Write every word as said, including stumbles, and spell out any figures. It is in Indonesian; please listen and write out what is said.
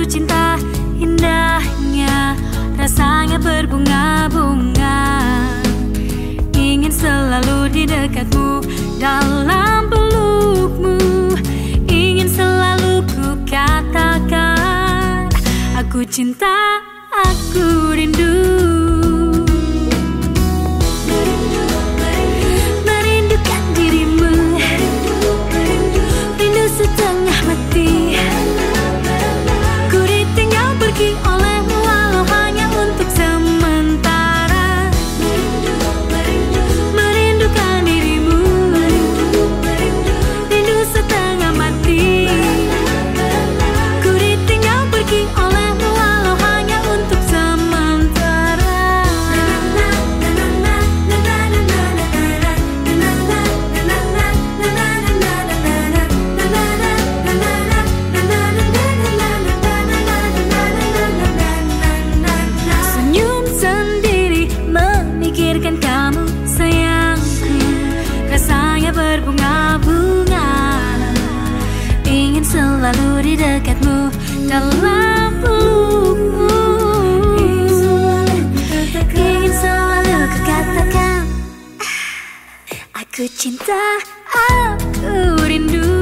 jatuh cinta, indahnya rasanya berbunga-bunga. Ingin selalu di dekatmu, dalam pelukmu. Ingin selalu ku katakan, aku cinta, aku rindu. Merindukan dirimu, rindu setengah mati. Ku ditinggal pergi olehmu walau hanya untuk sementara. Merindukan dirimu, rindu setengah mati. Ku ditinggal pergi olehmu walau hanya untuk sementara. Senyum sendiri memikirkan kamu sayangku, rasanya berbunga-bunga. Ingin selalu di dekatmu, dalam pelukmu. Ingin selalu ku katakan, aku cinta, aku rindu.